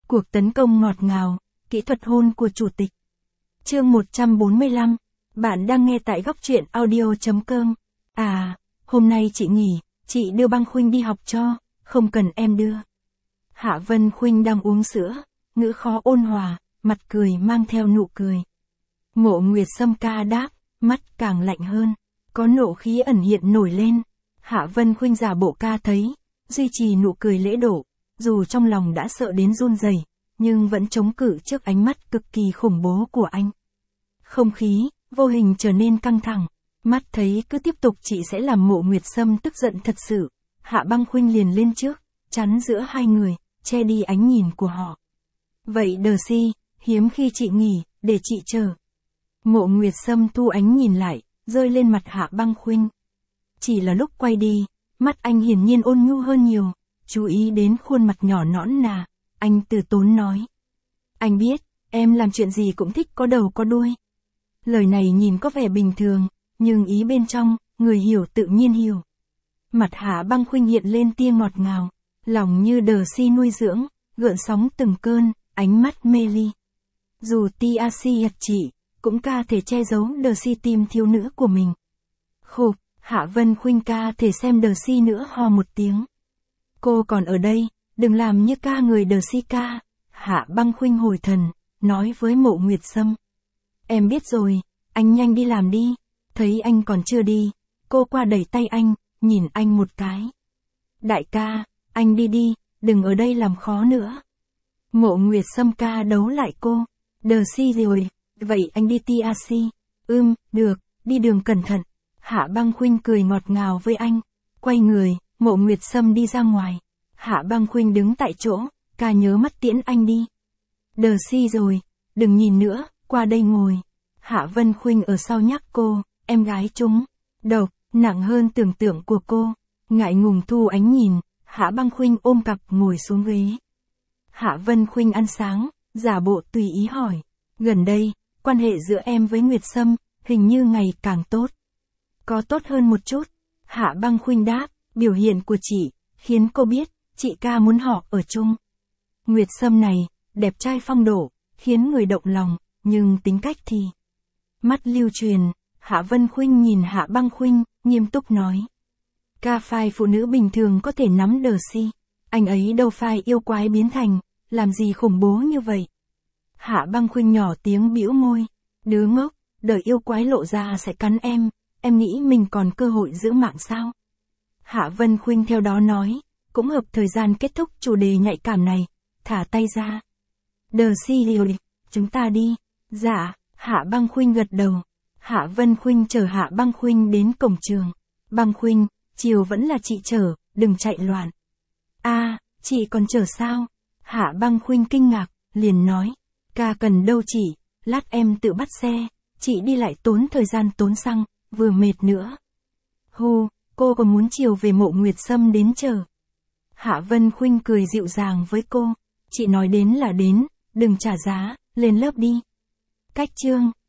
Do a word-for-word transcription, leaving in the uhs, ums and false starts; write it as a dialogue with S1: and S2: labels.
S1: Cuộc tấn công ngọt ngào, kỹ thuật hôn của chủ tịch. Chương một trăm bốn mươi lăm. Bạn đang nghe tại góc truyện audio chấm com. À, hôm nay chị nghỉ, chị đưa Băng Khuynh đi học cho, không cần em đưa. Hạ Vân Khuynh đang uống sữa, ngữ khó ôn hòa, mặt cười mang theo nụ cười. Mộ Nguyệt Sâm ca đáp, mắt càng lạnh hơn, có nộ khí ẩn hiện nổi lên. Hạ Vân Khuynh giả bộ ca thấy, duy trì nụ cười lễ độ, dù trong lòng đã sợ đến run rẩy, nhưng vẫn chống cự trước ánh mắt cực kỳ khủng bố của anh. Không khí, vô hình trở nên căng thẳng, mắt thấy cứ tiếp tục chị sẽ làm Mộ Nguyệt Sâm tức giận thật sự. Hạ Băng Khuynh liền lên trước, chắn giữa hai người, che đi ánh nhìn của họ. Vậy Đờ Si, hiếm khi chị nghỉ, để chị chờ. Mộ Nguyệt Sâm thu ánh nhìn lại, rơi lên mặt Hạ Băng Khuynh. Chỉ là lúc quay đi, mắt anh hiển nhiên ôn nhu hơn nhiều, chú ý đến khuôn mặt nhỏ nõn nà, anh từ tốn nói. Anh biết, em làm chuyện gì cũng thích có đầu có đuôi. Lời này nhìn có vẻ bình thường, nhưng ý bên trong, người hiểu tự nhiên hiểu. Mặt Hạ Băng Khuynh hiện lên tia ngọt ngào, lòng như Đờ Si nuôi dưỡng, gợn sóng từng cơn, ánh mắt mê ly. Dù tia si ạt chị, cũng ca thể che giấu Đờ Si tim thiếu nữ của mình. Khục, Hạ Vân Khuynh ca thể xem Đờ Si nữa ho một tiếng. Cô còn ở đây, đừng làm như ca người Đờ Si ca. Hạ Băng Khuynh hồi thần, nói với Mộ Nguyệt Sâm. Em biết rồi, anh nhanh đi làm đi. Thấy anh còn chưa đi, cô qua đẩy tay anh, nhìn anh một cái. Đại ca, anh đi đi, đừng ở đây làm khó nữa. Mộ Nguyệt Sâm ca đấu lại cô. Đờ Si rồi, vậy anh đi tia si. Ưm, được, đi đường cẩn thận. Hạ Băng Khuynh cười ngọt ngào với anh. Quay người, Mộ Nguyệt Sâm đi ra ngoài. Hạ Băng Khuynh đứng tại chỗ, ca nhớ mắt tiễn anh đi. Đờ Si rồi, đừng nhìn nữa, qua đây ngồi. Hạ Vân Khuynh ở sau nhắc cô, em gái chúng. Độc, nặng hơn tưởng tượng của cô. Ngại ngùng thu ánh nhìn, Hạ Băng Khuynh ôm cặp ngồi xuống ghế. Hạ Vân Khuynh ăn sáng, giả bộ tùy ý hỏi. Gần đây, quan hệ giữa em với Nguyệt Sâm, hình như ngày càng tốt. Có tốt hơn một chút. Hạ Băng Khuynh đáp, biểu hiện của chị, khiến cô biết, chị ca muốn họ ở chung. Nguyệt Sâm này, đẹp trai phong độ, khiến người động lòng, nhưng tính cách thì... Mắt lưu truyền, Hạ Vân Khuynh nhìn Hạ Băng Khuynh, nghiêm túc nói. Ca phai phụ nữ bình thường có thể nắm Đờ Si. Anh ấy đâu phai yêu quái biến thành, làm gì khủng bố như vậy. Hạ Băng Khuynh nhỏ tiếng bĩu môi. Đứa ngốc, đợi yêu quái lộ ra sẽ cắn em, em nghĩ mình còn cơ hội giữ mạng sao? Hạ Vân Khuynh theo đó nói, cũng hợp thời gian kết thúc chủ đề nhạy cảm này, thả tay ra. Đờ Si rồi, chúng ta đi. Dạ, Hạ Băng Khuynh gật đầu. Hạ Vân Khuynh chở Hạ Băng Khuynh đến cổng trường. Băng Khuynh, chiều vẫn là chị chở, đừng chạy loạn. À, chị còn chở sao? Hạ Băng Khuynh kinh ngạc, liền nói. Ca cần đâu chị, lát em tự bắt xe, chị đi lại tốn thời gian tốn xăng, vừa mệt nữa. Hù, cô còn muốn chiều về Mộ Nguyệt Sâm đến chờ. Hạ Vân Khuynh cười dịu dàng với cô. Chị nói đến là đến, đừng trả giá, lên lớp đi. Cách chương.